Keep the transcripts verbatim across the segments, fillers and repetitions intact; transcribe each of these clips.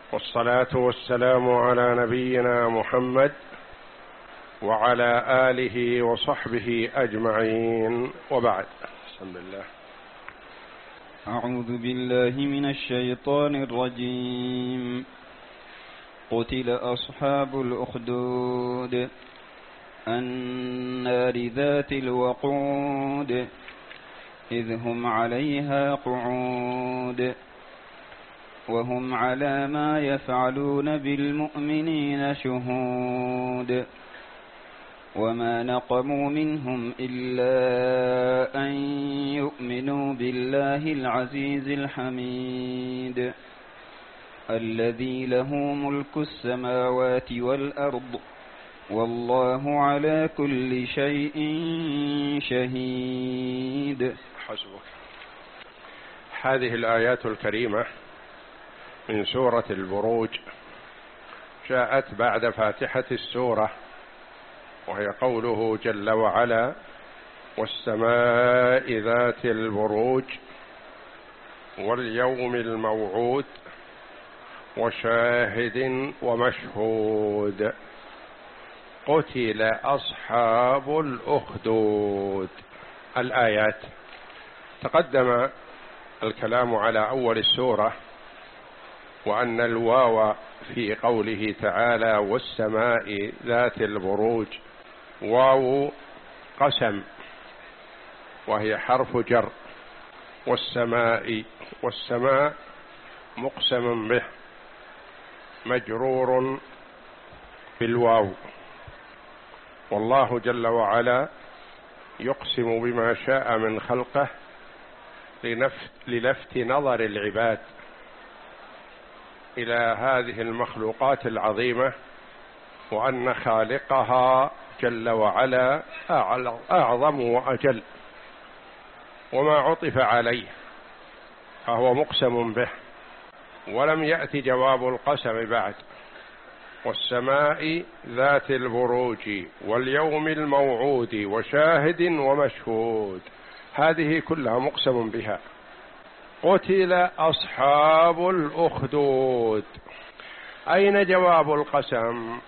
والصلاة والسلام على نبينا محمد وعلى آله وصحبه أجمعين، وبعد. بسم الله. أعوذ بالله من الشيطان الرجيم. قتل أصحاب الأخدود النار ذات الوقود إذ هم عليها قعود وهم على ما يفعلون بالمؤمنين شهود وما نقموا منهم إلا أن يؤمنوا بالله العزيز الحميد الذي له ملك السماوات والأرض والله على كل شيء شهيد. حسبك. هذه الآيات الكريمة من سورة البروج جاءت بعد فاتحة السورة، وهي قوله جل وعلا: والسماء ذات البروج واليوم الموعود وشاهد ومشهود قتل أصحاب الأخدود. الآيات تقدم الكلام على أول السورة، وأن الواو في قوله تعالى والسماء ذات البروج واو قسم، وهي حرف جر، والسماء والسماء مقسم به مجرور بالواو، والله جل وعلا يقسم بما شاء من خلقه للفت نظر العباد إلى هذه المخلوقات العظيمة، وأن خالقها جل وعلا أعظم وأجل، وما عطف عليه فهو مقسم به، ولم يأتي جواب القسم بعد. والسماء ذات البروج واليوم الموعود وشاهد ومشهود، هذه كلها مقسم بها. قتل أصحاب الأخدود، أين جواب القسم؟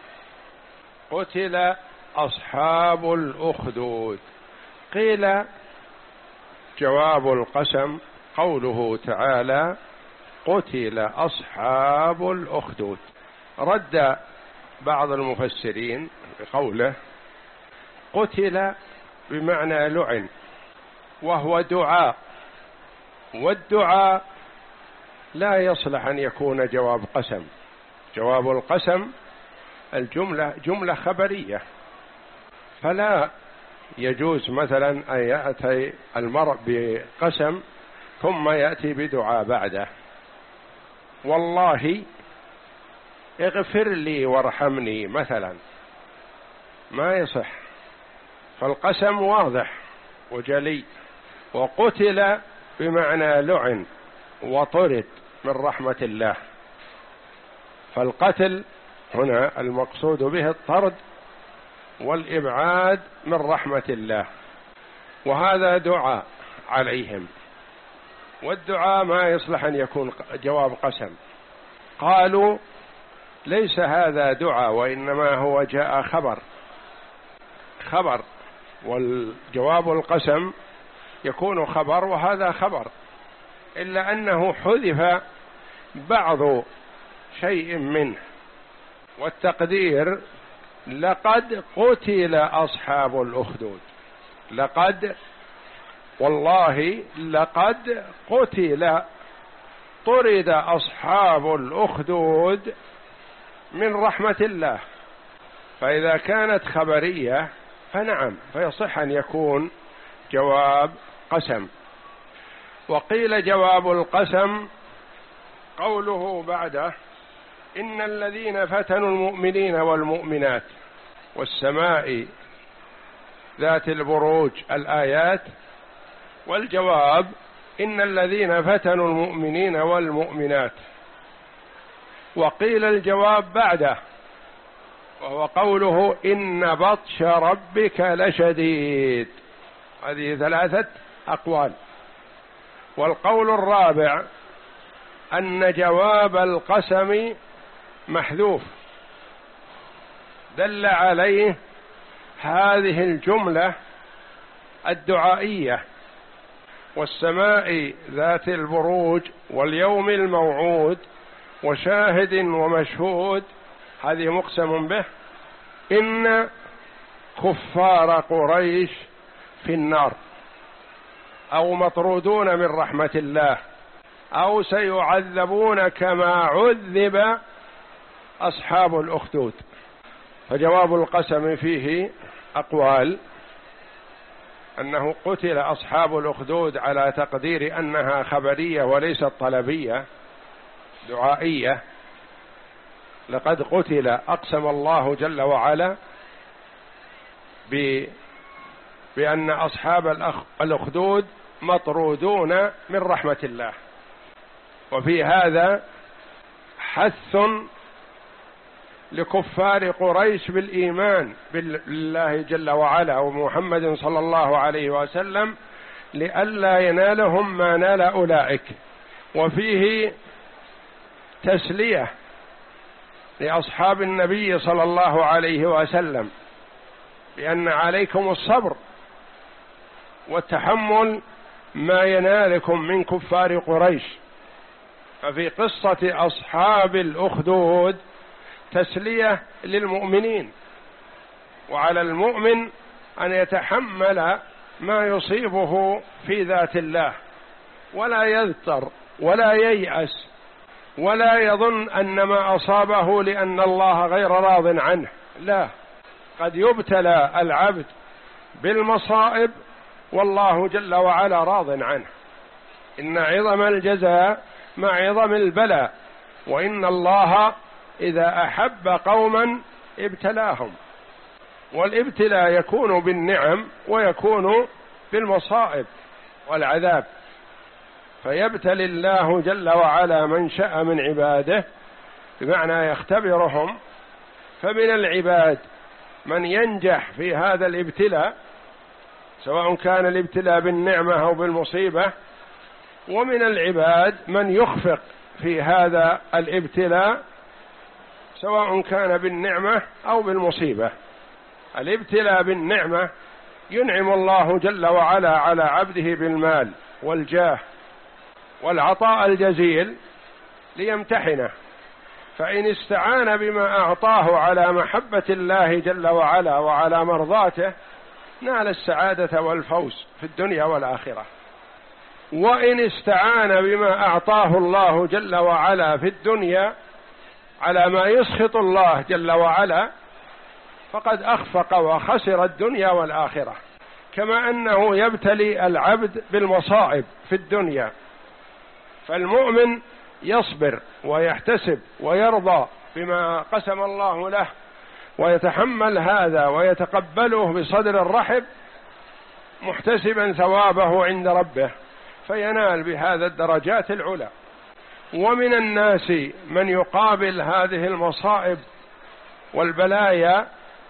قتل أصحاب الأخدود. قيل جواب القسم قوله تعالى: قتل أصحاب الأخدود. رد بعض المفسرين بقوله: قتل بمعنى لعن، وهو دعاء، والدعاء لا يصلح أن يكون جواب قسم. جواب القسم الجملة جملة خبرية، فلا يجوز مثلا أن يأتي المرء بقسم ثم يأتي بدعاء بعده. والله اغفر لي وارحمني مثلا، ما يصح، فالقسم واضح وجلي. وقتل بمعنى لعن وطرد من رحمة الله، فالقتل هنا المقصود به الطرد والإبعاد من رحمة الله، وهذا دعاء عليهم، والدعاء ما يصلح أن يكون جواب قسم. قالوا ليس هذا دعاء، وإنما هو جاء خبر خبر والجواب القسم يكون خبر، وهذا خبر، إلا أنه حذف بعض شيء منه، والتقدير: لقد قتل أصحاب الأخدود. لقد، والله لقد قتل، طرد أصحاب الأخدود من رحمة الله. فإذا كانت خبرية فنعم، فيصح أن يكون جواب قسم. وقيل جواب القسم قوله بعده: إن الذين فتنوا المؤمنين والمؤمنات والسماء ذات البروج، الآيات. والجواب: إن الذين فتنوا المؤمنين والمؤمنات. وقيل الجواب بعده، وهو قوله: إن بطش ربك لشديد. هذه ثلاثة أقوال. والقول الرابع أن جواب القسم محذوف، دل عليه هذه الجملة الدعائية: والسماء ذات البروج واليوم الموعود وشاهد ومشهود، هذه مقسم به، إن كفار قريش في النار أو مطرودون من رحمة الله أو سيعذبون كما عذب أصحاب الأخدود. فجواب القسم فيه أقوال: أنه قتل أصحاب الأخدود على تقدير أنها خبرية وليست طلبية دعائية، لقد قتل، أقسم الله جل وعلا بأن أصحاب الأخدود مطرودون من رحمة الله. وفي هذا حث لكفار قريش بالإيمان بالله جل وعلا ومحمد صلى الله عليه وسلم لئلا ينالهم ما نال أولئك، وفيه تسلية لأصحاب النبي صلى الله عليه وسلم بأن عليكم الصبر والتحمل ما ينالكم من كفار قريش. ففي قصة أصحاب الأخدود تسلية للمؤمنين، وعلى المؤمن أن يتحمل ما يصيبه في ذات الله ولا يذتر ولا ييأس ولا يظن أن ما أصابه لأن الله غير راض عنه، لا، قد يبتلى العبد بالمصائب والله جل وعلا راض عنه. إن عظم الجزاء مع عظم البلاء، وإن الله إذا أحب قوما ابتلاهم، والابتلاء يكون بالنعم ويكون بالمصائب والعذاب. فيبتلي الله جل وعلا من شاء من عباده، بمعنى يختبرهم. فمن العباد من ينجح في هذا الابتلاء سواء كان الابتلاء بالنعمة أو بالمصيبة، ومن العباد من يخفق في هذا الابتلاء سواء كان بالنعمة أو بالمصيبة. الابتلاء بالنعمة ينعم الله جل وعلا على عبده بالمال والجاه والعطاء الجزيل ليمتحنه، فإن استعان بما أعطاه على محبة الله جل وعلا وعلى مرضاته نال السعادة والفوز في الدنيا والآخرة. وإن استعان بما أعطاه الله جل وعلا في الدنيا على ما يسخط الله جل وعلا فقد أخفق وخسر الدنيا والآخرة. كما أنه يبتلي العبد بالمصائب في الدنيا، فالمؤمن يصبر ويحتسب ويرضى بما قسم الله له ويتحمل هذا ويتقبله بصدر الرحب محتسبا ثوابه عند ربه، فينال بهذا الدرجات العلى. ومن الناس من يقابل هذه المصائب والبلايا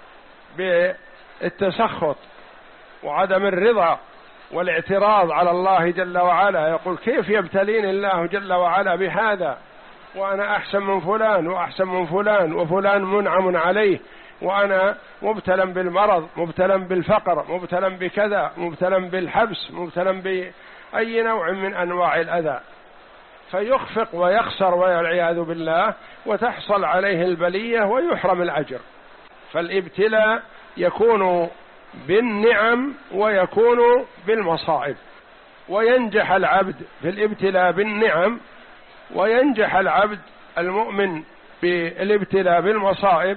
بالتسخط وعدم الرضا والاعتراض على الله جل وعلا، يقول: كيف يبتليني الله جل وعلا بهذا وأنا أحسن من فلان وأحسن من فلان وفلان منعم عليه، وأنا مبتلى بالمرض، مبتلى بالفقر، مبتلى بكذا، مبتلى بالحبس، مبتلى بأي نوع من أنواع الأذى، فيخفق ويخسر والعياذ بالله، وتحصل عليه البلية ويحرم الأجر. فالابتلاء يكون بالنعم ويكون بالمصائب، وينجح العبد في الابتلاء بالنعم، وينجح العبد المؤمن بالابتلاء بالمصائب،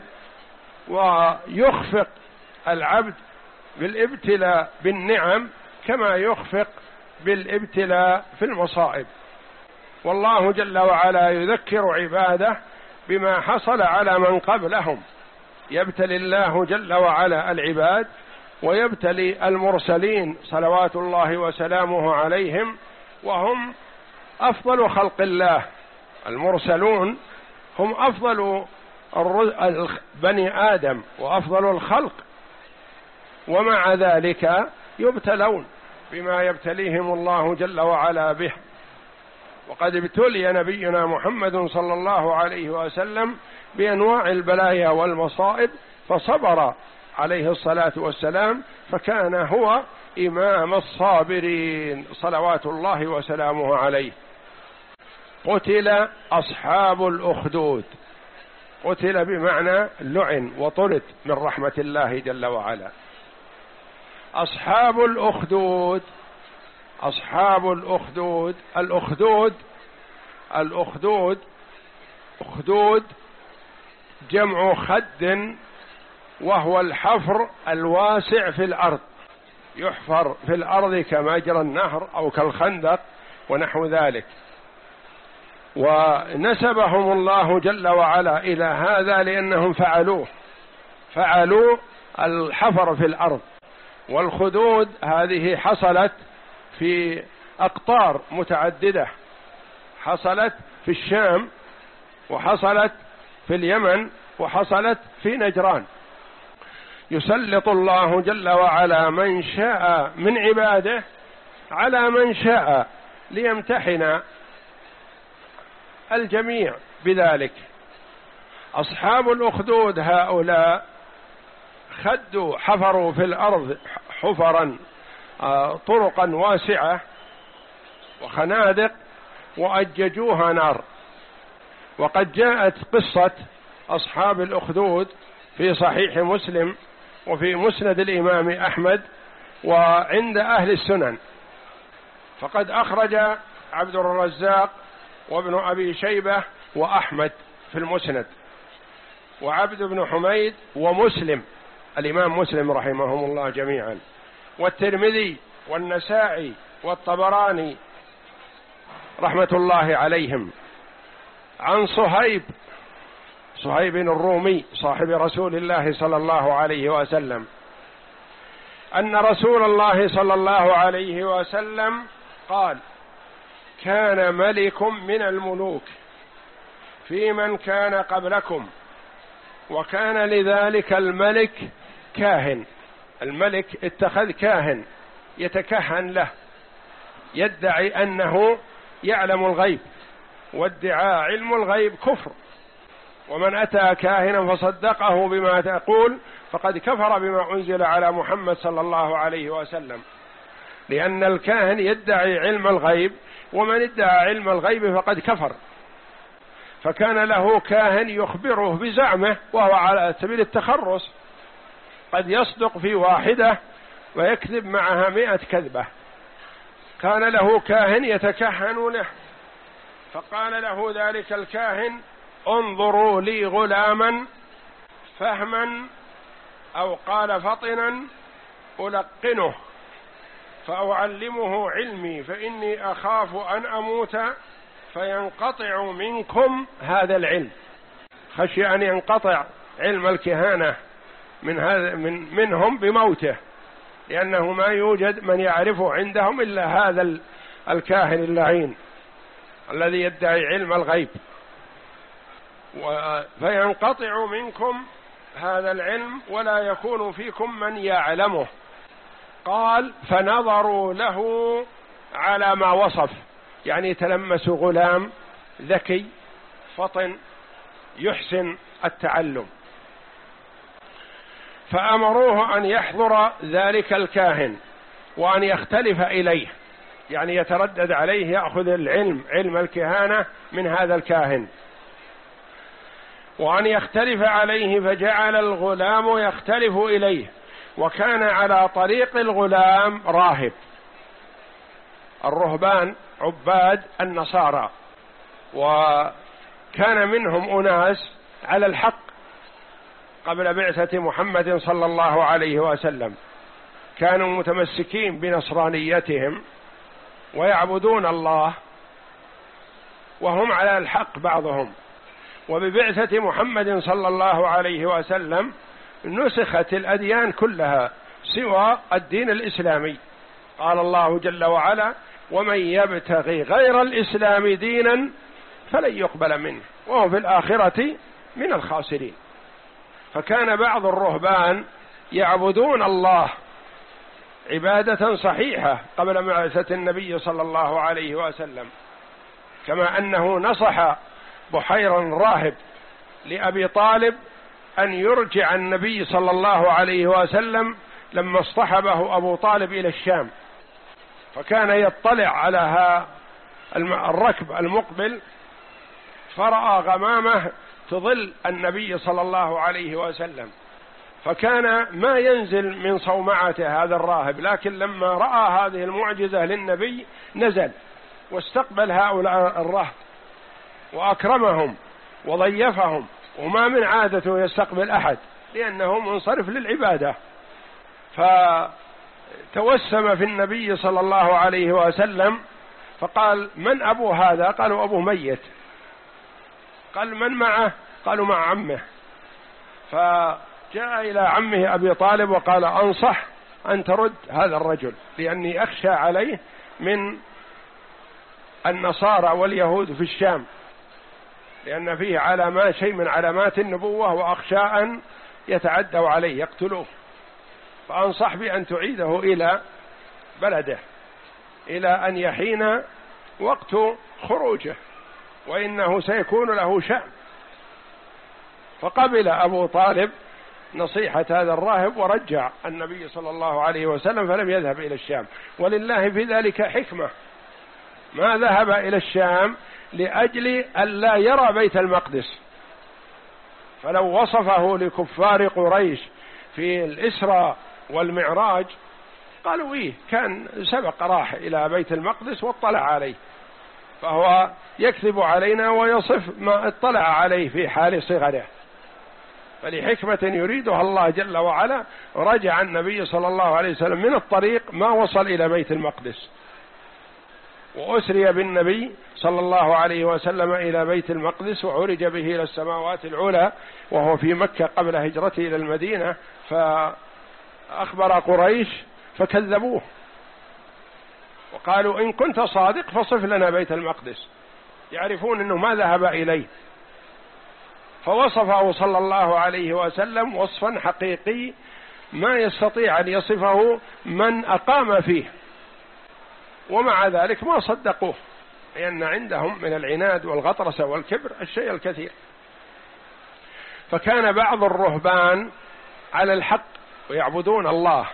ويخفق العبد بالابتلاء بالنعم كما يخفق بالابتلاء في المصائب. والله جل وعلا يذكر عباده بما حصل على من قبلهم. يبتلي الله جل وعلا العباد ويبتلي المرسلين صلوات الله وسلامه عليهم، وهم أفضل خلق الله. المرسلون هم أفضل بني آدم وأفضل الخلق، ومع ذلك يبتلون بما يبتليهم الله جل وعلا به. وقد ابتلي نبينا محمد صلى الله عليه وسلم بأنواع البلايا والمصائب فصبر عليه الصلاة والسلام، فكان هو إمام الصابرين صلوات الله وسلامه عليه. قتل أصحاب الأخدود، قتل بمعنى لعن وطرد من رحمة الله جل وعلا. أصحاب الأخدود، أصحاب الأخدود، الأخدود الأخدود أخدود جمع خد، وهو الحفر الواسع في الأرض، يحفر في الأرض كمجرى النهر أو كالخندق ونحو ذلك. ونسبهم الله جل وعلا إلى هذا لأنهم فعلوه، فعلوا الحفر في الأرض. والخدود هذه حصلت في أقطار متعددة، حصلت في الشام، وحصلت في اليمن، وحصلت في نجران. يسلط الله جل وعلا من شاء من عباده على من شاء ليمتحن الجميع بذلك. أصحاب الأخدود هؤلاء خدوا، حفروا في الأرض حفرا طرقا واسعة وخنادق وأججوها نار. وقد جاءت قصة أصحاب الأخدود في صحيح مسلم وفي مسند الإمام أحمد وعند أهل السنن، فقد أخرج عبد الرزاق وابن أبي شيبة وأحمد في المسند، وعبد بن حميد ومسلم الإمام مسلم رحمهم الله جميعا، والترمذي والنسائي والطبراني رحمة الله عليهم، عن صهيب صهيب الرومي صاحب رسول الله صلى الله عليه وسلم أن رسول الله صلى الله عليه وسلم قال: كان ملك من الملوك في من كان قبلكم، وكان لذلك الملك كاهن. الملك اتخذ كاهن يتكهن له، يدعي أنه يعلم الغيب، وادعاء علم الغيب كفر، ومن أتى كاهنا فصدقه بما تقول فقد كفر بما أنزل على محمد صلى الله عليه وسلم، لأن الكاهن يدعي علم الغيب، ومن ادعى علم الغيب فقد كفر. فكان له كاهن يخبره بزعمه وهو على سبيل التخرص، قد يصدق في واحدة ويكذب معها مئة كذبة. كان له كاهن يتكهن له، فقال له ذلك الكاهن: انظروا لي غلاما فهما، أو قال فطنا، ألقنه فأعلمه علمي، فإني أخاف أن أموت فينقطع منكم هذا العلم. خشي أن ينقطع علم الكهانة من هذا من منهم بموته، لأنه ما يوجد من يعرفه عندهم إلا هذا الكاهن اللعين الذي يدعي علم الغيب. فينقطع منكم هذا العلم ولا يكون فيكم من يعلمه. قال: فنظروا له على ما وصف، يعني تلمسوا غلام ذكي فطن يحسن التعلم، فأمروه أن يحضر ذلك الكاهن وأن يختلف إليه، يعني يتردد عليه يأخذ العلم علم الكهانة من هذا الكاهن، وأن يختلف عليه. فجعل الغلام يختلف إليه، وكان على طريق الغلام راهب. الرهبان عباد النصارى، وكان منهم أناس على الحق قبل بعثة محمد صلى الله عليه وسلم، كانوا متمسكين بنصرانيتهم ويعبدون الله وهم على الحق بعضهم. وببعثة محمد صلى الله عليه وسلم نسخت الأديان كلها سوى الدين الإسلامي. قال الله جل وعلا: ومن يبتغي غير الإسلام دينا فلن يقبل منه وهو في الآخرة من الخاسرين. فكان بعض الرهبان يعبدون الله عبادة صحيحة قبل بعثة النبي صلى الله عليه وسلم، كما أنه نصح بحير الراهب لأبي طالب أن يرجع النبي صلى الله عليه وسلم لما اصطحبه أبو طالب إلى الشام، فكان يطلع على الركب المقبل فرأى غمامة تظل النبي صلى الله عليه وسلم، فكان ما ينزل من صومعته هذا الراهب، لكن لما رأى هذه المعجزة للنبي نزل واستقبل هؤلاء الرهب وأكرمهم وضيفهم، وما من عادته يستقبل أحد لأنه منصرف للعبادة. فتوسم في النبي صلى الله عليه وسلم فقال: من أبو هذا؟ قالوا: أبو ميت. قال: من معه؟ قالوا: مع عمه. فجاء إلى عمه أبي طالب وقال: أنصح أن ترد هذا الرجل، لأني أخشى عليه من النصارى واليهود في الشام، لأن فيه علامات شيء من علامات النبوة، وأخشى أن يتعدوا عليه يقتلوه، فأنصح بأن تعيده إلى بلده إلى أن يحين وقت خروجه، وإنه سيكون له شأن. فقبل أبو طالب نصيحة هذا الراهب ورجع النبي صلى الله عليه وسلم، فلم يذهب إلى الشام. ولله في ذلك حكمة، ما ذهب إلى الشام لأجل ألا يرى بيت المقدس، فلو وصفه لكفار قريش في الإسراء والمعراج قالوا: إيه، كان سبق راح إلى بيت المقدس واطلع عليه، فهو يكذب علينا ويصف ما اطلع عليه في حال صغره. فلحكمة يريدها الله جل وعلا رجع النبي صلى الله عليه وسلم من الطريق ما وصل إلى بيت المقدس، وأسري بالنبي صلى الله عليه وسلم إلى بيت المقدس، وعرج به إلى السماوات العلى وهو في مكة قبل هجرته إلى المدينة. فأخبر قريش فكذبوه وقالوا: إن كنت صادق فصف لنا بيت المقدس، يعرفون أنه ما ذهب إليه. فوصفه صلى الله عليه وسلم وصفا حقيقي ما يستطيع أن يصفه من أقام فيه، ومع ذلك ما صدقوه، لأن عندهم من العناد والغطرسة والكبر الشيء الكثير. فكان بعض الرهبان على الحق ويعبدون الله،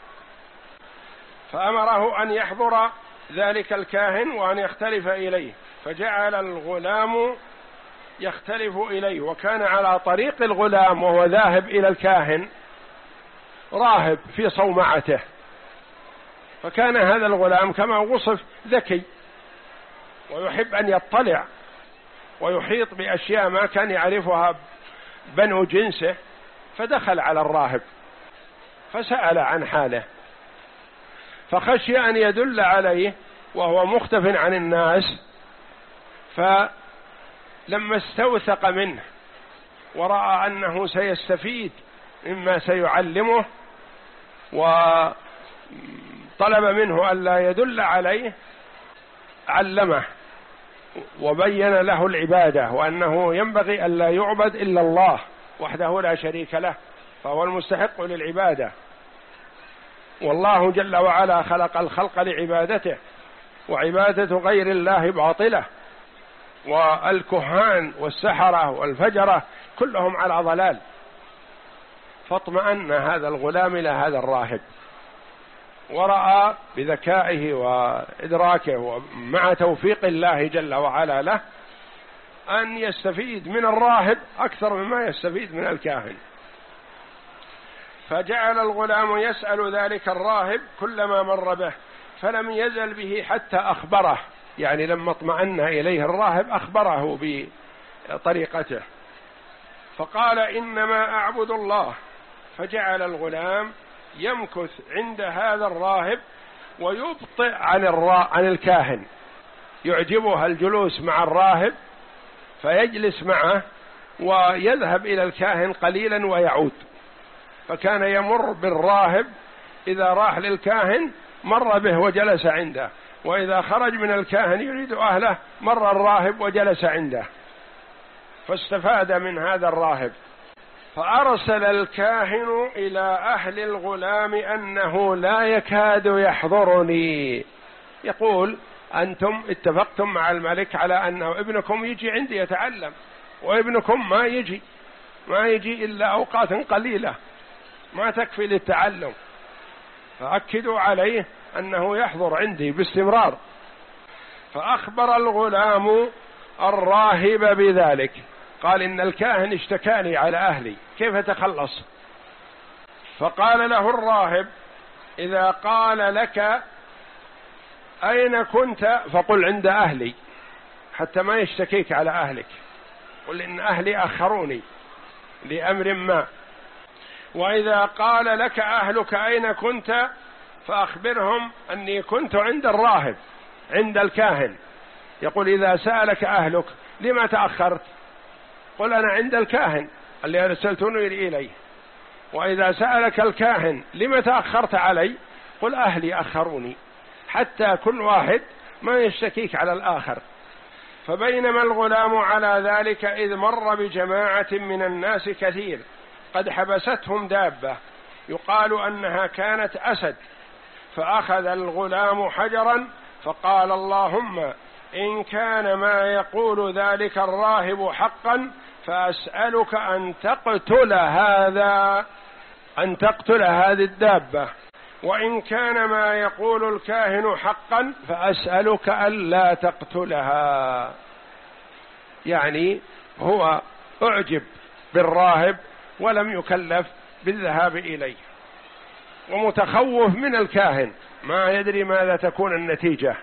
فأمره أن يحضر ذلك الكاهن وأن يختلف إليه، فجعل الغلام يختلف إليه، وكان على طريق الغلام وهو ذاهب إلى الكاهن راهب في صومعته. فكان هذا الغلام كما وصف ذكي ويحب أن يطلع ويحيط بأشياء ما كان يعرفها بنو جنسه، فدخل على الراهب فسأل عن حاله، فخشي أن يدل عليه وهو مختف عن الناس، فلما استوثق منه ورأى أنه سيستفيد مما سيعلمه وطلب منه ألا يدل عليه، علمه وبين له العبادة، وأنه ينبغي ألا يعبد إلا الله وحده لا شريك له، فهو المستحق للعبادة، والله جل وعلا خلق الخلق لعبادته، وعبادة غير الله باطلة، والكهان والسحرة والفجرة كلهم على ضلال. فاطمأن هذا الغلام إلى هذا الراهب، ورأى بذكائه وإدراكه ومع توفيق الله جل وعلا له أن يستفيد من الراهب أكثر مما يستفيد من الكاهن. فجعل الغلام يسأل ذلك الراهب كلما مر به، فلم يزل به حتى أخبره، يعني لما اطمأن إليه الراهب أخبره بطريقته، فقال: إنما أعبد الله. فجعل الغلام يمكث عند هذا الراهب ويبطئ عن, الرا... عن الكاهن، يعجبه الجلوس مع الراهب فيجلس معه ويذهب إلى الكاهن قليلا ويعود. فكان يمر بالراهب، إذا راح للكاهن مر به وجلس عنده، وإذا خرج من الكاهن يريد أهله مر الراهب وجلس عنده، فاستفاد من هذا الراهب. فأرسل الكاهن إلى أهل الغلام أنه لا يكاد يحضرني، يقول أنتم اتفقتم مع الملك على أنه ابنكم يجي عندي يتعلم، وابنكم ما يجي ما يجي إلا أوقات قليلة ما تكفي للتعلم، فأكدوا عليه أنه يحضر عندي باستمرار. فأخبر الغلام الراهب بذلك، قال إن الكاهن اشتكاني على أهلي، كيف أتخلص؟ فقال له الراهب إذا قال لك أين كنت فقل عند أهلي، حتى ما يشتكيك على أهلك، قل إن أهلي أخروني لأمر ما. وإذا قال لك أهلك أين كنت فأخبرهم أني كنت عند الراهب عند الكاهن. يقول إذا سألك أهلك لما تأخرت قل أنا عند الكاهن اللي أرسلتني إليه. وإذا سألك الكاهن لما تأخرت علي قل أهلي أخروني، حتى كل واحد ما يشتكيك على الآخر. فبينما الغلام على ذلك إذ مر بجماعة من الناس كثير قد حبستهم دابة يقال أنها كانت أسد، فأخذ الغلام حجرا فقال اللهم إن كان ما يقول ذلك الراهب حقا فأسألك أن تقتل هذا أن تقتل هذه الدابة، وإن كان ما يقول الكاهن حقا فأسألك ألا تقتلها. يعني هو أعجب بالراهب ولم يكلف بالذهاب إليه، ومتخوف من الكاهن ما يدري ماذا تكون النتيجة،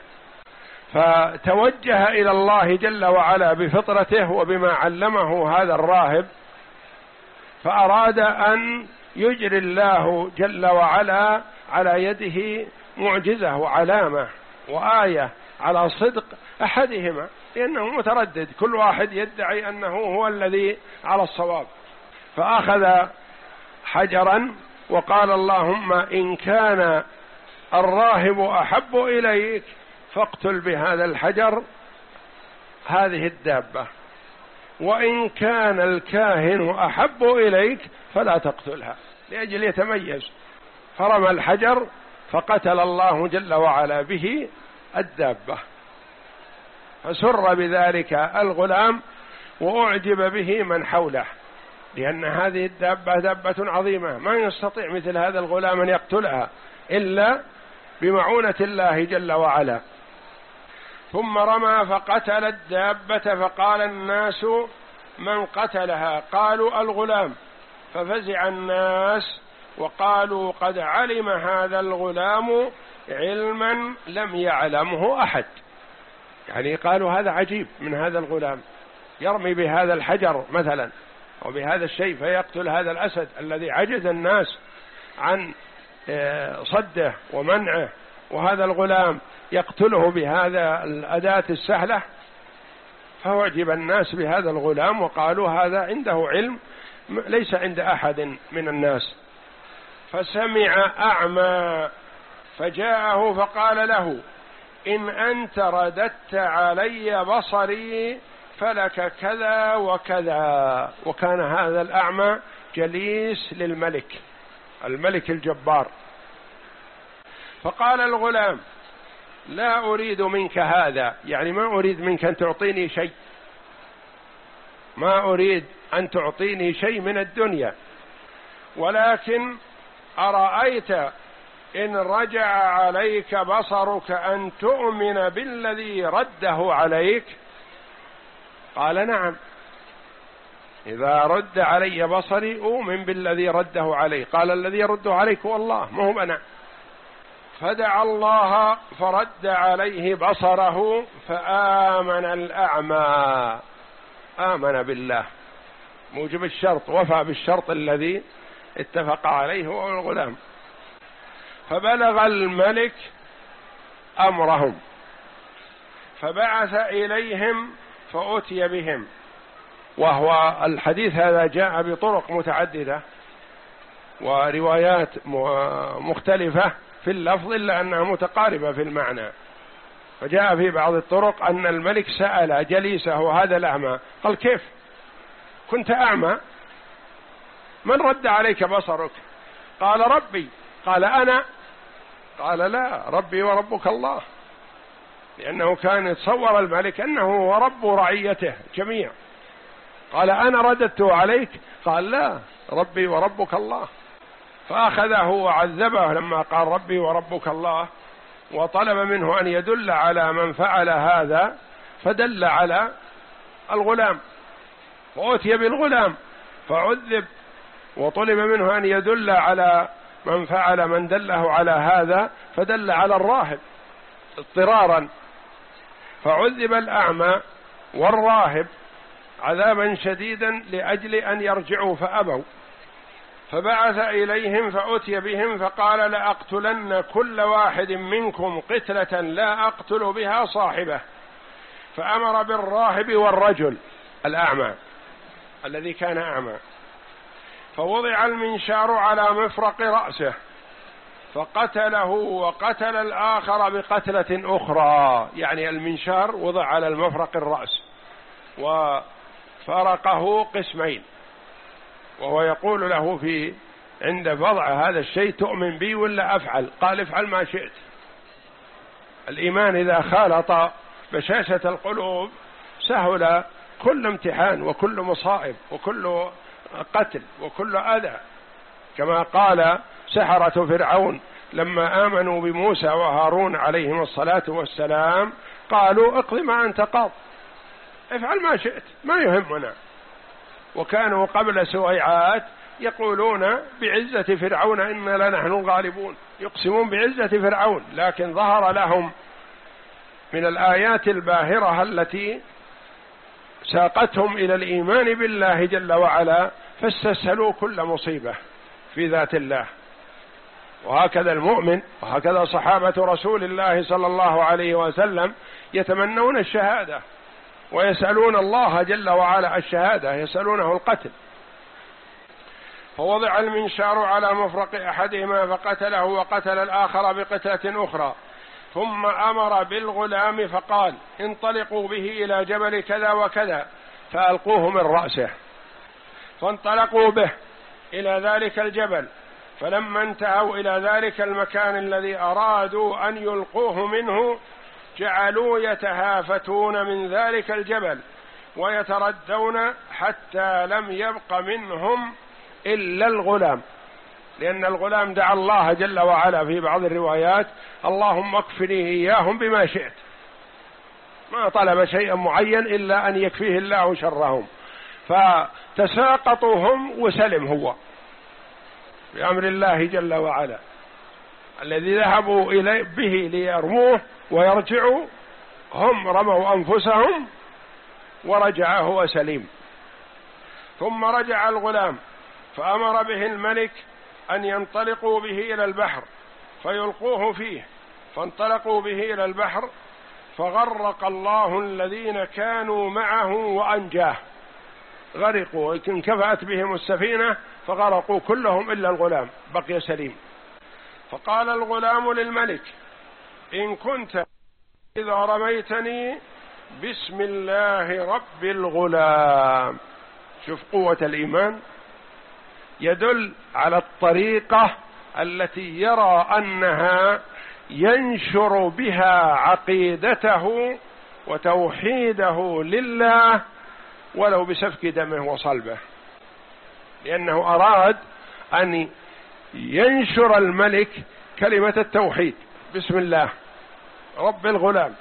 فتوجه إلى الله جل وعلا بفطرته وبما علمه هذا الراهب، فأراد أن يجري الله جل وعلا على يده معجزة وعلامة وآية على صدق أحدهما، لأنه متردد، كل واحد يدعي أنه هو الذي على الصواب. فأخذ حجرا وقال اللهم إن كان الراهب أحب إليك فاقتل بهذا الحجر هذه الدابة، وإن كان الكاهن أحب إليك فلا تقتلها، لأجل يتميز. فرمى الحجر فقتل الله جل وعلا به الدابة، فسر بذلك الغلام وأعجب به من حوله، لأن هذه الدابة دابة عظيمة ما يستطيع مثل هذا الغلام أن يقتلها إلا بمعونة الله جل وعلا. ثم رمى فقتل الدابة، فقال الناس من قتلها؟ قالوا الغلام، ففزع الناس وقالوا قد علم هذا الغلام علما لم يعلمه أحد. يعني قالوا هذا عجيب من هذا الغلام، يرمي بهذا الحجر مثلا أو بهذا الشيء فيقتل هذا الأسد الذي عجز الناس عن صده ومنعه، وهذا الغلام يقتله بهذا الأداة السهلة. فأعجب الناس بهذا الغلام وقالوا هذا عنده علم ليس عند أحد من الناس. فسمع أعمى فجاءه فقال له إن أنت رددت علي بصري فلك كذا وكذا. وكان هذا الأعمى جليس للملك الملك الجبار. فقال الغلام لا أريد منك هذا، يعني ما أريد منك أن تعطيني شيء، ما أريد أن تعطيني شيء من الدنيا، ولكن أرأيت إن رجع عليك بصرك أن تؤمن بالذي رده عليك؟ قال نعم، إذا رد علي بصري أؤمن بالذي رده علي. قال الذي يرد عليك هو الله ما هو أنا. فدعا الله فرد عليه بصره فآمن الأعمى، آمن بالله موجب الشرط، وفى بالشرط الذي اتفق عليه هو الغلام. فبلغ الملك أمرهم فبعث إليهم فأتي بهم. وهو الحديث هذا جاء بطرق متعددة وروايات مختلفة في اللفظ إلا أنها متقاربة في المعنى. فجاء في بعض الطرق أن الملك سأل جليسه هذا الأعمى قال كيف كنت أعمى؟ من رد عليك بصرك؟ قال ربي. قال أنا؟ قال لا، ربي وربك الله، لأنه كان يتصور الملك أنه هو رب رعيته جميع. قال أنا رددته عليك؟ قال لا، ربي وربك الله. فأخذه وعذبه لما قال ربي وربك الله، وطلب منه أن يدل على من فعل هذا، فدل على الغلام، وأتي بالغلام فعذب، وطلب منه أن يدل على من فعل من دله على هذا، فدل على الراهب اضطرارا، فعذب الأعمى والراهب عذابا شديدا لأجل أن يرجعوا فأبوا، فبعث إليهم فأتي بهم فقال لأقتلن كل واحد منكم قتلة لا أقتل بها صاحبه، فأمر بالراهب والرجل الأعمى الذي كان أعمى، فوضع المنشار على مفرق رأسه فقتله وقتل الآخر بقتلة أخرى، يعني المنشار وضع على المفرق الرأس وفرقه قسمين، وهو يقول له في عند وضع هذا الشيء تؤمن بي ولا أفعل؟ قال افعل ما شئت. الإيمان إذا خالط بشاشة القلوب سهل كل امتحان وكل مصائب وكل قتل وكل أذى، كما قال سحرة فرعون لما آمنوا بموسى وهارون عليهم الصلاة والسلام قالوا اقض ما أنت قاض، افعل ما شئت ما يهمنا. وكانوا قبل سويعات يقولون بعزة فرعون إنا لنحن الغالبون، يقسمون بعزة فرعون، لكن ظهر لهم من الآيات الباهرة التي ساقتهم إلى الإيمان بالله جل وعلا، فاستسهلوا كل مصيبة في ذات الله. وهكذا المؤمن وهكذا صحابة رسول الله صلى الله عليه وسلم يتمنون الشهادة ويسألون الله جل وعلا الشهادة، يسألونه القتل. فوضع المنشار على مفرق أحدهما فقتله وقتل الآخر بقتلة أخرى، ثم أمر بالغلام فقال انطلقوا به إلى جبل كذا وكذا، فألقوه من رأسه، فانطلقوا به إلى ذلك الجبل، فلما انتهوا إلى ذلك المكان الذي أرادوا أن يلقوه منه جعلوا يتهافتون من ذلك الجبل ويتردون حتى لم يبق منهم إلا الغلام، لأن الغلام دعا الله جل وعلا في بعض الروايات اللهم اكفني إياهم بما شئت، ما طلب شيئا معين إلا أن يكفيه الله شرهم، فتساقطوا هم وسلم هو بأمر الله جل وعلا. الذي ذهبوا إليه به ليرموه ويرجعوا هم رموا أنفسهم ورجع هو سليم. ثم رجع الغلام فأمر به الملك أن ينطلقوا به إلى البحر فيلقوه فيه، فانطلقوا به إلى البحر فغرق الله الذين كانوا معه وأنجاه، غرقوا انكفأت بهم السفينة فغرقوا كلهم إلا الغلام بقي سليم. فقال الغلام للملك إن كنت إذا رميتني بسم الله رب الغلام. شوف قوة الإيمان، يدل على الطريقة التي يرى أنها ينشر بها عقيدته وتوحيده لله ولو بسفك دمه وصلبه، لأنه أراد أن ينشر الملك كلمة التوحيد بسم الله رب الغلام،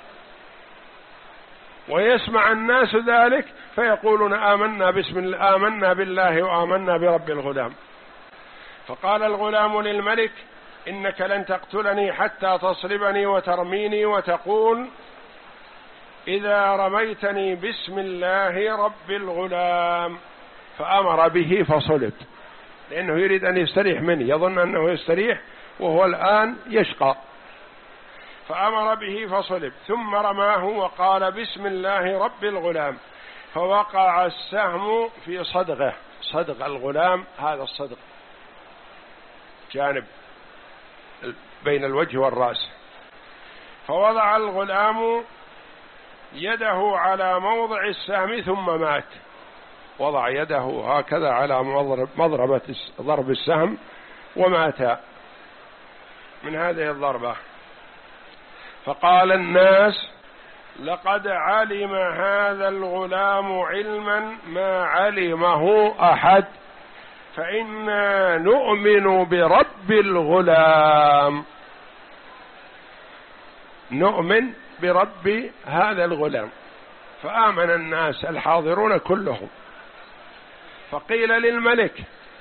ويسمع الناس ذلك فيقولون آمنا بسم الله آمنا بالله وآمنا برب الغلام. فقال الغلام للملك إنك لن تقتلني حتى تصلبني وترميني وتقول إذا رميتني بسم الله رب الغلام، فأمر به فصلب، لأنه يريد أن يستريح منه، يظن أنه يستريح وهو الآن يشقى، فأمر به فصلب، ثم رماه وقال بسم الله رب الغلام، فوقع السهم في صدغه، صدغ الغلام هذا الصدغ جانب بين الوجه والرأس، فوضع الغلام يده على موضع السهم ثم مات، وضع يده هكذا على مضربة ضرب السهم ومات من هذه الضربة. فقال الناس لقد علم هذا الغلام علما ما علمه أحد فإنا نؤمن برب الغلام، نؤمن برب هذا الغلام. فآمن الناس الحاضرون كلهم. فقيل للملك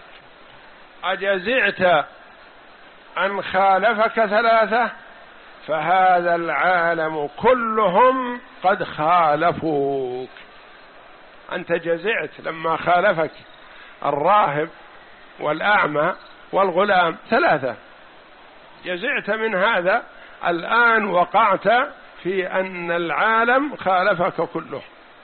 أجزعت أن خالفك ثلاثة؟ فهذا العالم كلهم قد خالفوك، أنت جزعت لما خالفك الراهب والأعمى والغلام ثلاثة، جزعت من هذا، الآن وقعت في أن العالم خالفك كله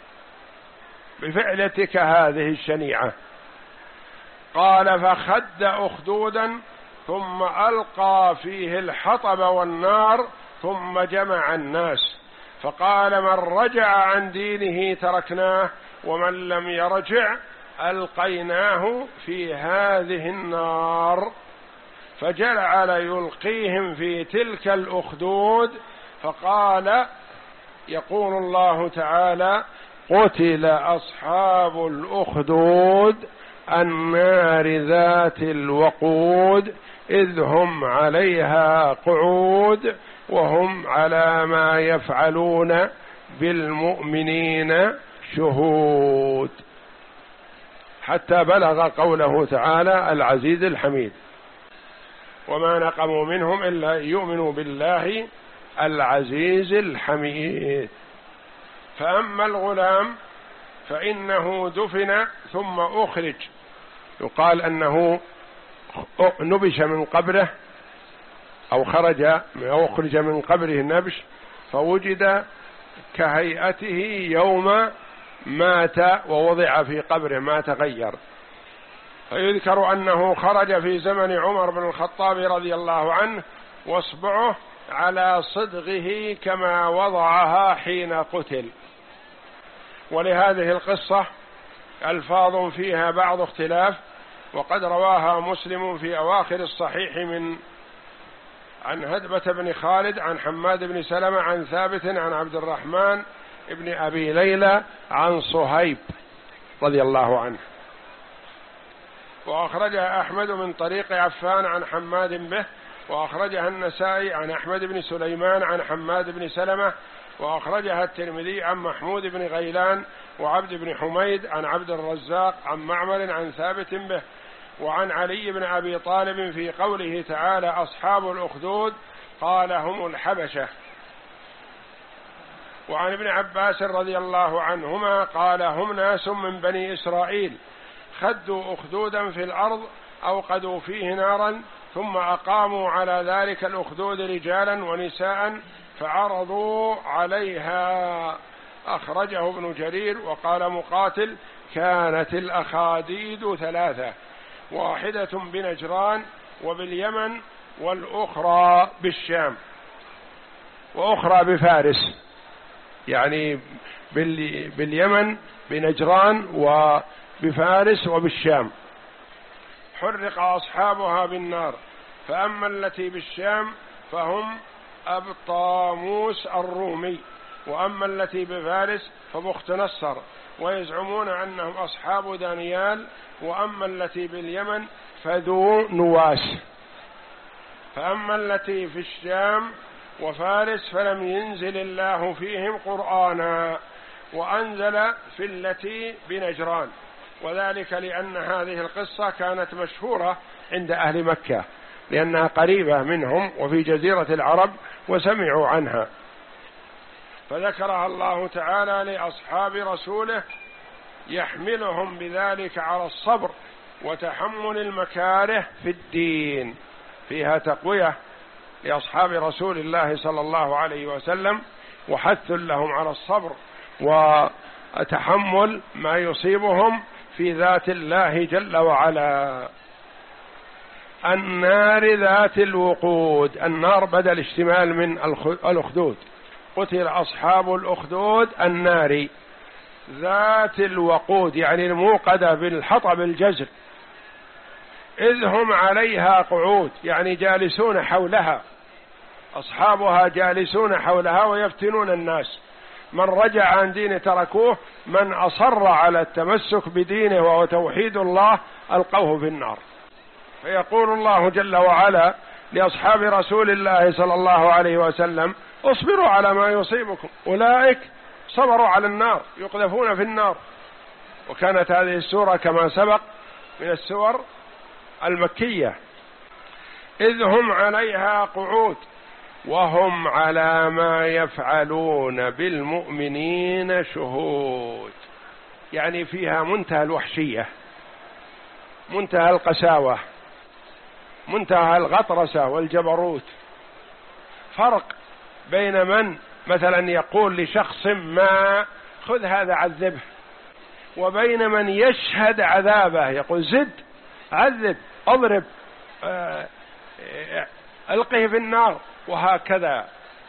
بفعلتك هذه الشنيعة. قال فخد أخدودا ثم ألقى فيه الحطب والنار ثم جمع الناس فقال من رجع عن دينه تركناه ومن لم يرجع ألقيناه في هذه النار. فجعل يلقيهم في تلك الأخدود. فقال يقول الله تعالى قتل أصحاب الأخدود النار ذات الوقود إذ هم عليها قعود وهم على ما يفعلون بالمؤمنين شهود، حتى بلغ قوله تعالى العزيز الحميد. وما نقموا منهم إلا يؤمنوا بالله العزيز الحميد. فأما الغلام فإنه دفن ثم أخرج، يقال أنه نبش من قبره أو خرج أو أخرج من قبره النبش فوجد كهيئته يوم مات ووضع في قبره ما تغير. فيذكر أنه خرج في زمن عمر بن الخطاب رضي الله عنه واصبعه على صدغه كما وضعها حين قتل. ولهذه القصة ألفاظ فيها بعض اختلاف، وقد رواها مسلم في أواخر الصحيح من عن هدبة بن خالد عن حماد بن سلمة عن ثابت عن عبد الرحمن ابن أبي ليلى عن صهيب رضي الله عنه. وأخرجها أحمد من طريق عفان عن حماد به، وأخرجها النسائي عن أحمد بن سليمان عن حماد بن سلمة، وأخرجها الترمذي عن محمود بن غيلان وعبد بن حميد عن عبد الرزاق عن معمر عن ثابت به. وعن علي بن أبي طالب في قوله تعالى أصحاب الأخدود قال هم الحبشة. وعن ابن عباس رضي الله عنهما قال هم ناس من بني إسرائيل خدوا أخدودا في الأرض أوقدوا فيه نارا ثم أقاموا على ذلك الأخدود رجالا ونساء فعرضوا عليها. أخرجه ابن جرير. وقال مقاتل كانت الأخاديد ثلاثة، واحدة بنجران وباليمن والأخرى بالشام وأخرى بفارس، يعني باليمن بنجران وبفارس وبالشام. حرق أصحابها بالنار. فأما التي بالشام فهم أبطاموس الرومي، وأما التي بفارس فبخت نصر، ويزعمون أنهم أصحاب دانيال. وأما التي باليمن فذو نواس. فأما التي في الشام وفارس فلم ينزل الله فيهم قرآنا، وأنزل في التي بنجران، وذلك لأن هذه القصة كانت مشهورة عند أهل مكة لأنها قريبة منهم وفي جزيرة العرب وسمعوا عنها، فذكرها الله تعالى لأصحاب رسوله يحملهم بذلك على الصبر وتحمل المكاره في الدين. فيها تقوية لأصحاب رسول الله صلى الله عليه وسلم وحث لهم على الصبر وتحمل ما يصيبهم في ذات الله جل وعلا. النار ذات الوقود، النار بدل اشتمال من الأخدود. قتل أصحاب الأخدود النار ذات الوقود يعني الموقدة بالحطب الجزر. إذ هم عليها قعود يعني جالسون حولها، أصحابها جالسون حولها ويفتنون الناس. من رجع عن دينه تركوه، من أصر على التمسك بدينه وهو توحيد الله ألقوه في النار. فيقول الله جل وعلا لأصحاب رسول الله صلى الله عليه وسلم: اصبروا على ما يصيبكم، أولئك صبروا على النار يقذفون في النار. وكانت هذه السورة كما سبق من السور المكية. إذ هم عليها قعود وهم على ما يفعلون بالمؤمنين شهود، يعني فيها منتهى الوحشية، منتهى القساوة، منتهى الغطرسة والجبروت. فرق بين من مثلا يقول لشخص ما خذ هذا عذبه، وبين من يشهد عذابه يقول زد عذب اضرب آه ألقه في النار، وهكذا.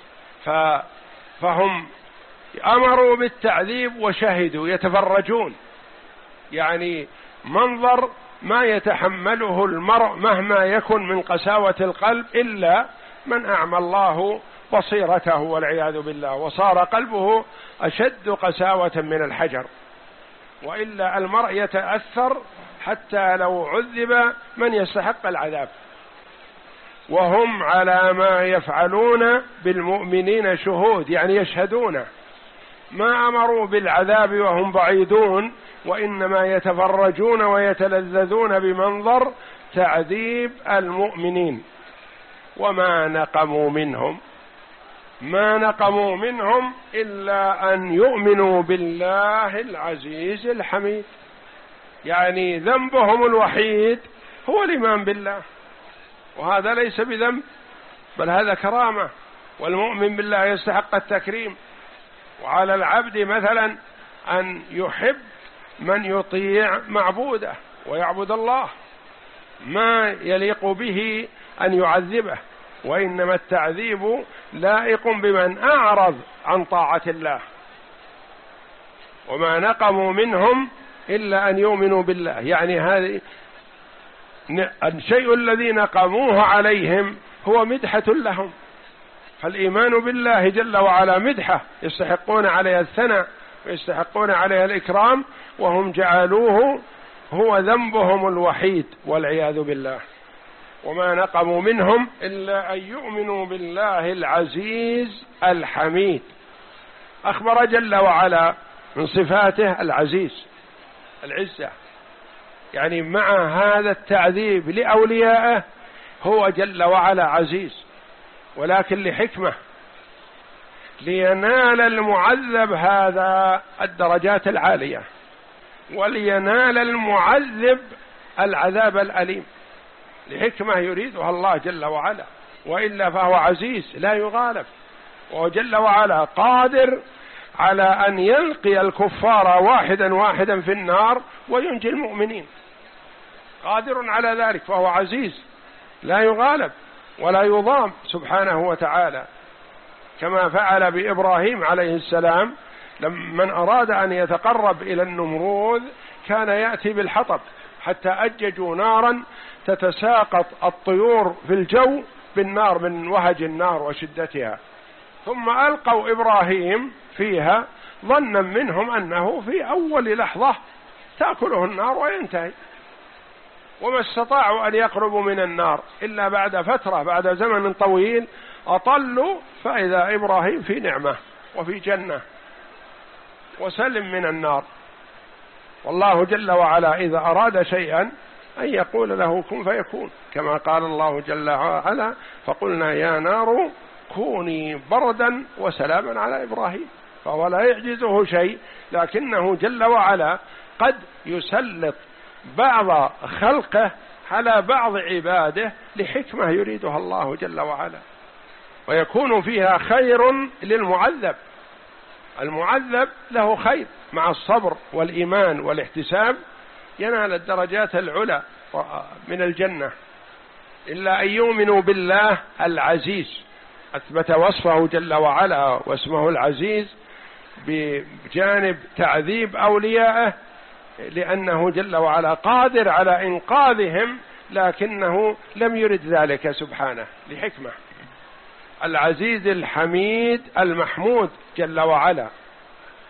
فهم أمروا بالتعذيب وشهدوا يتفرجون، يعني منظر ما يتحمله المرء مهما يكن من قساوة القلب إلا من أعمى الله بصيرته والعياذ بالله، وصار قلبه أشد قساوة من الحجر، وإلا المرء يتأثر حتى لو عذب من يستحق العذاب. وهم على ما يفعلون بالمؤمنين شهود، يعني يشهدون، ما أمروا بالعذاب وهم بعيدون، وإنما يتفرجون ويتلذذون بمنظر تعذيب المؤمنين. وما نقموا منهم ما نقموا منهم إلا أن يؤمنوا بالله العزيز الحميد، يعني ذنبهم الوحيد هو الإيمان بالله، وهذا ليس بذنب بل هذا كرامة، والمؤمن بالله يستحق التكريم. وعلى العبد مثلا أن يحب من يطيع معبوده ويعبد الله، ما يليق به أن يعذبه، وإنما التعذيب لائق بمن أعرض عن طاعة الله. وما نقموا منهم إلا أن يؤمنوا بالله، يعني هذه الشيء الذي نقموه عليهم هو مدحة لهم، فالإيمان بالله جل وعلا مدحة يستحقون عليها الثناء ويستحقون عليها الإكرام، وهم جعلوه هو ذنبهم الوحيد والعياذ بالله. وما نقموا منهم إلا أن يؤمنوا بالله العزيز الحميد. أخبر جل وعلا من صفاته العزيز العزة، يعني مع هذا التعذيب لأوليائه هو جل وعلا عزيز، ولكن لحكمة، لينال المعذب هذا الدرجات العالية، ولينال المعذب العذاب الأليم، لحكمة يريدها الله جل وعلا، وإلا فهو عزيز لا يغالب، وهو جل وعلا قادر على أن يلقي الكفار واحدا واحدا في النار وينجي المؤمنين، قادر على ذلك، فهو عزيز لا يغالب ولا يضام سبحانه وتعالى، كما فعل بإبراهيم عليه السلام لمن أراد أن يتقرب إلى النمرود كان يأتي بالحطب حتى أججوا نارا تتساقط الطيور في الجو بالنار من وهج النار وشدتها، ثم ألقوا إبراهيم فيها ظنا منهم أنه في أول لحظة تأكله النار وينتهي، وما استطاعوا أن يقربوا من النار إلا بعد فترة، بعد زمن طويل أطلوا، فإذا إبراهيم في نعمة وفي جنة وسلم من النار. والله جل وعلا إذا أراد شيئا أن يقول له كن فيكون، كما قال الله جل وعلا فقلنا يا نار كوني بردا وسلاما على إبراهيم، فهو لا يعجزه شيء، لكنه جل وعلا قد يسلط بعض خلقه على بعض عباده لحكمة يريدها الله جل وعلا، ويكون فيها خير للمعذب. المعذب له خير مع الصبر والإيمان والاحتساب ينال الدرجات العلى من الجنة، إلا أن يؤمنوا بالله العزيز، أثبت وصفه جل وعلا واسمه العزيز بجانب تعذيب أوليائه، لأنه جل وعلا قادر على إنقاذهم، لكنه لم يرد ذلك سبحانه لحكمة. العزيز الحميد المحمود جل وعلا،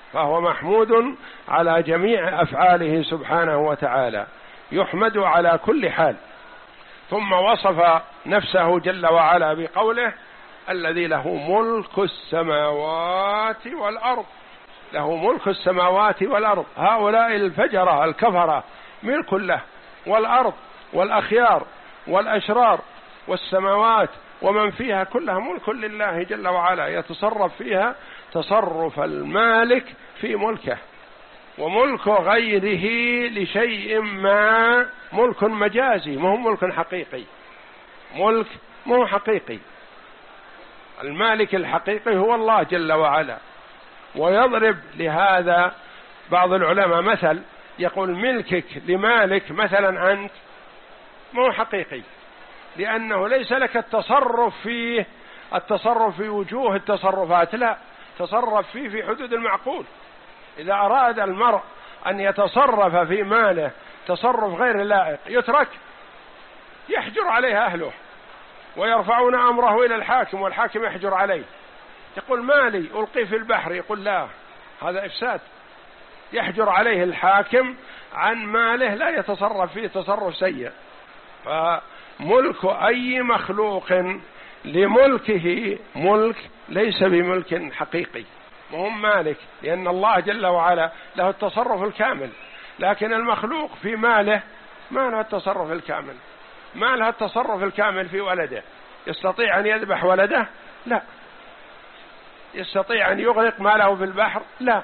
فهو محمود على جميع أفعاله سبحانه وتعالى، يحمد على كل حال. ثم وصف نفسه جل وعلا بقوله: الذي له ملك السماوات والأرض. له ملك السماوات والأرض، هؤلاء الفجرة الكفرة ملك له، والأرض والأخيار والأشرار والسماوات ومن فيها كلها ملك لله جل وعلا، يتصرف فيها تصرف المالك في ملكه. وملك غيره لشيء ما ملك مجازي، ما هو ملك حقيقي، ملك ما هو حقيقي. المالك الحقيقي هو الله جل وعلا. ويضرب لهذا بعض العلماء مثل، يقول: ملكك لمالك مثلا أنت ما هو حقيقي، لأنه ليس لك التصرف فيه، التصرف في وجوه التصرفات، لا، تصرف فيه في حدود المعقول. إذا أراد المرء أن يتصرف في ماله تصرف غير لائق يترك، يحجر عليه أهله ويرفعون أمره إلى الحاكم، والحاكم يحجر عليه، يقول: مالي ألقي في البحر، يقول: لا، هذا إفساد. يحجر عليه الحاكم عن ماله، لا يتصرف فيه تصرف سيء. فملك أي مخلوق لملكه ملك ليس بملك حقيقي، وهم مالك، لأن الله جل وعلا له التصرف الكامل، لكن المخلوق في ماله ما له التصرف الكامل. ما له التصرف الكامل في ولده. يستطيع أن يذبح ولده؟ لا. يستطيع أن يغرق ماله في البحر؟ لا.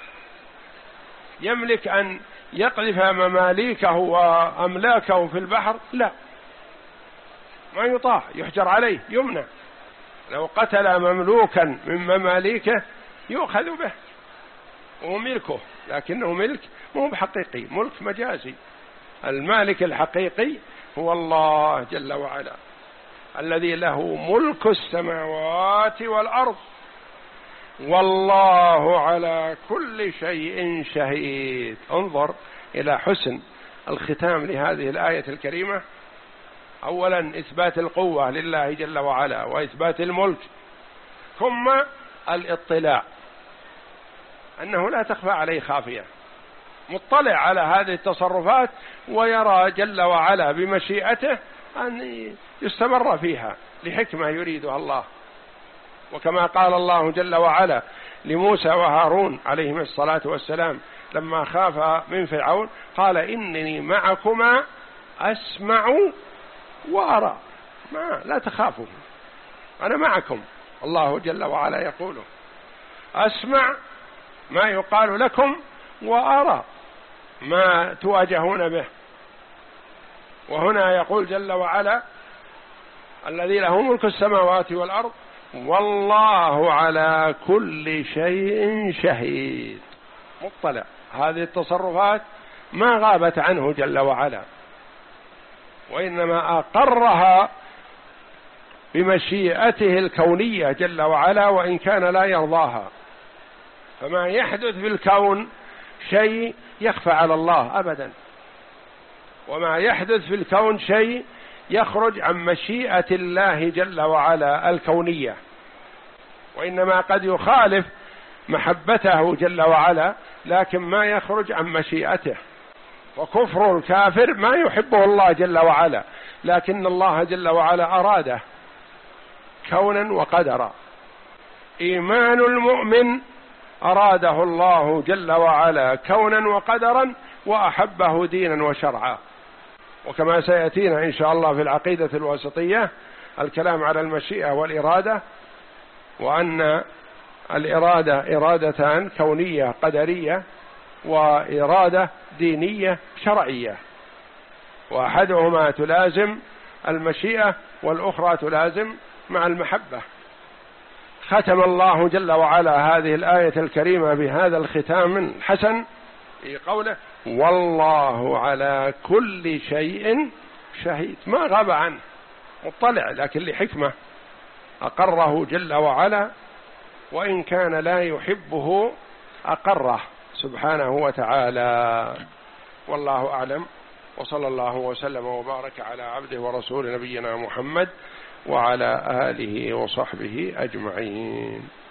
يملك أن يقذف مماليكه وأملاكه في البحر؟ لا، ما يطاع، يحجر عليه، يمنع. لو قتل مملوكا من مماليكه يؤخذ به وهو ملكه، لكنه ملك مو بحقيقي، ملك مجازي. المالك الحقيقي هو الله جل وعلا، الذي له ملك السماوات والأرض، والله على كل شيء شهيد. انظر إلى حسن الختام لهذه الآية الكريمة. أولا إثبات القوة لله جل وعلا وإثبات الملك، ثم الاطلاع، أنه لا تخفى عليه خافية، مطلع على هذه التصرفات ويرى جل وعلا بمشيئته أن يستمر فيها لحكمة يريدها الله. وكما قال الله جل وعلا لموسى وهارون عليهم الصلاة والسلام لما خاف من فرعون، قال: إنني معكما أسمع وأرى. ما لا تخافوا، أنا معكم. الله جل وعلا يقول: أسمع ما يقال لكم وأرى ما تواجهون به. وهنا يقول جل وعلا: الذي له ملك السماوات والأرض والله على كل شيء شهيد، مطلع. هذه التصرفات ما غابت عنه جل وعلا، وإنما أقرها بمشيئته الكونية جل وعلا، وإن كان لا يرضاها. فما يحدث في الكون شيء يخفى على الله أبدا، وما يحدث في الكون شيء يخرج عن مشيئة الله جل وعلا الكونية، وإنما قد يخالف محبته جل وعلا، لكن ما يخرج عن مشيئته. وكفر الكافر ما يحبه الله جل وعلا، لكن الله جل وعلا أراده كونا وقدرا. إيمان المؤمن أراده الله جل وعلا كونا وقدرا، وأحبه دينا وشرعا. وكما سيأتينا إن شاء الله في العقيدة الواسطية الكلام على المشيئة والإرادة، وأن الإرادة إرادتان: كونية قدرية، وإرادة دينية شرعية، وأحدهما تلازم المشيئة والأخرى تلازم مع المحبة. ختم الله جل وعلا هذه الآية الكريمة بهذا الختام الحسن في قوله: والله على كل شيء شهيد. ما غاب عنه، مطلع، لكن لحكمة أقره جل وعلا، وإن كان لا يحبه أقره سبحانه وتعالى. والله أعلم، وصلى الله وسلم وبارك على عبده ورسول نبينا محمد وعلى آله وصحبه أجمعين.